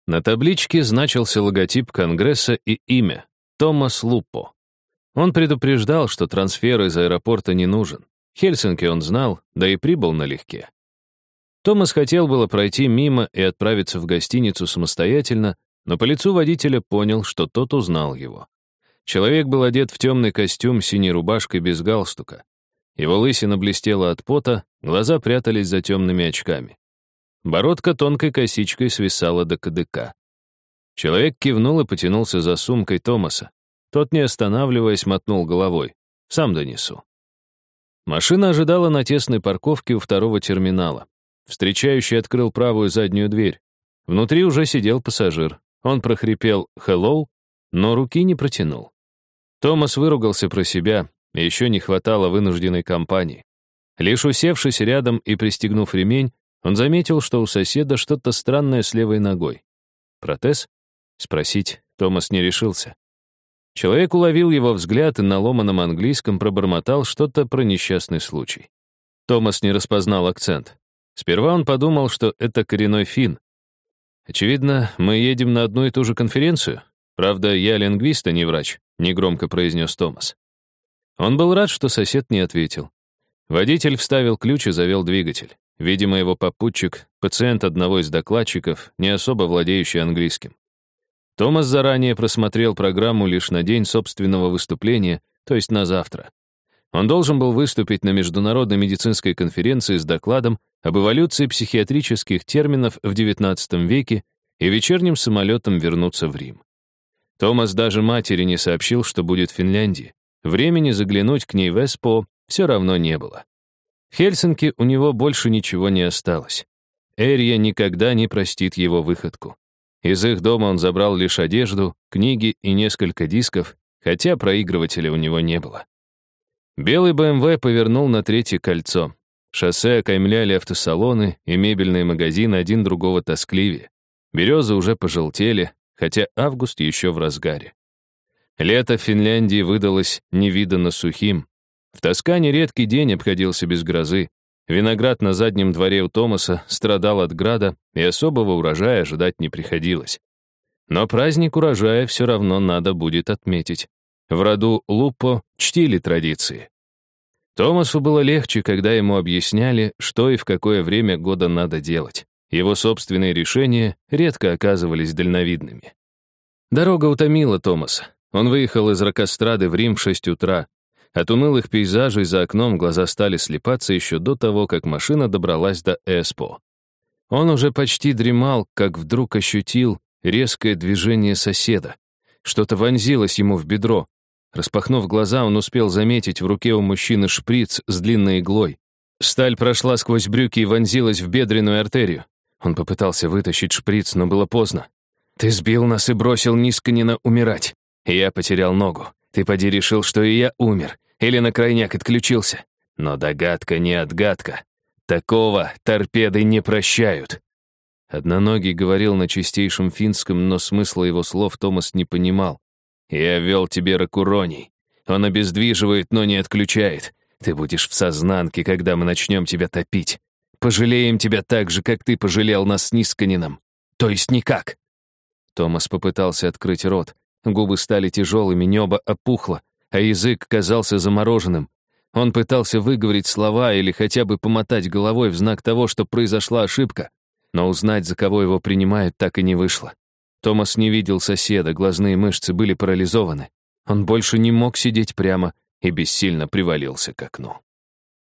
На табличке значился логотип Конгресса и имя — Томас Луппо. Он предупреждал, что трансфер из аэропорта не нужен. Хельсинки он знал, да и прибыл налегке. Томас хотел было пройти мимо и отправиться в гостиницу самостоятельно, но по лицу водителя понял, что тот узнал его. Человек был одет в темный костюм с синей рубашкой без галстука. Его лысина блестела от пота, глаза прятались за темными очками. Бородка тонкой косичкой свисала до кадыка. Человек кивнул и потянулся за сумкой Томаса. Тот, не останавливаясь, мотнул головой. «Сам донесу». Машина ожидала на тесной парковке у второго терминала. Встречающий открыл правую заднюю дверь. Внутри уже сидел пассажир. Он прохрипел «Hello», но руки не протянул. Томас выругался про себя, и еще не хватало вынужденной компании. Лишь усевшись рядом и пристегнув ремень, он заметил, что у соседа что-то странное с левой ногой. «Протез?» Спросить Томас не решился. Человек уловил его взгляд и на ломаном английском пробормотал что-то про несчастный случай. Томас не распознал акцент. Сперва он подумал, что это коренной финн. «Очевидно, мы едем на одну и ту же конференцию. Правда, я лингвист, а не врач», — негромко произнес Томас. Он был рад, что сосед не ответил. Водитель вставил ключ и завел двигатель. Видимо, его попутчик, пациент одного из докладчиков, не особо владеющий английским. Томас заранее просмотрел программу лишь на день собственного выступления, то есть на завтра. Он должен был выступить на международной медицинской конференции с докладом об эволюции психиатрических терминов в XIX веке и вечерним самолетом вернуться в Рим. Томас даже матери не сообщил, что будет в Финляндии. Времени заглянуть к ней в Эспо все равно не было. В Хельсинки у него больше ничего не осталось. Эрия никогда не простит его выходку. Из их дома он забрал лишь одежду, книги и несколько дисков, хотя проигрывателя у него не было. Белый БМВ повернул на третье кольцо. Шоссе окаймляли автосалоны и мебельные магазины один другого тоскливее. Березы уже пожелтели, хотя август еще в разгаре. Лето в Финляндии выдалось невиданно сухим. В Тоскане редкий день обходился без грозы. Виноград на заднем дворе у Томаса страдал от града, и особого урожая ожидать не приходилось. Но праздник урожая все равно надо будет отметить. В роду Луппо чтили традиции. Томасу было легче, когда ему объясняли, что и в какое время года надо делать. Его собственные решения редко оказывались дальновидными. Дорога утомила Томаса. Он выехал из Рокострады в Рим в 6 утра. От унылых пейзажей за окном глаза стали слепаться еще до того, как машина добралась до Эспо. Он уже почти дремал, как вдруг ощутил резкое движение соседа. Что-то вонзилось ему в бедро. Распахнув глаза, он успел заметить в руке у мужчины шприц с длинной иглой. Сталь прошла сквозь брюки и вонзилась в бедренную артерию. Он попытался вытащить шприц, но было поздно. «Ты сбил нас и бросил Нисканина умирать. И я потерял ногу. Ты поди решил, что и я умер. Или на крайняк отключился. Но догадка не отгадка. Такого торпеды не прощают». Одноногий говорил на чистейшем финском, но смысла его слов Томас не понимал. «Я вел тебе Ракуроний. Он обездвиживает, но не отключает. Ты будешь в сознанке, когда мы начнем тебя топить. Пожалеем тебя так же, как ты пожалел нас с Нисканином. То есть никак». Томас попытался открыть рот. Губы стали тяжелыми, небо опухло, а язык казался замороженным. Он пытался выговорить слова или хотя бы помотать головой в знак того, что произошла ошибка. Но узнать, за кого его принимают, так и не вышло. Томас не видел соседа, глазные мышцы были парализованы. Он больше не мог сидеть прямо и бессильно привалился к окну.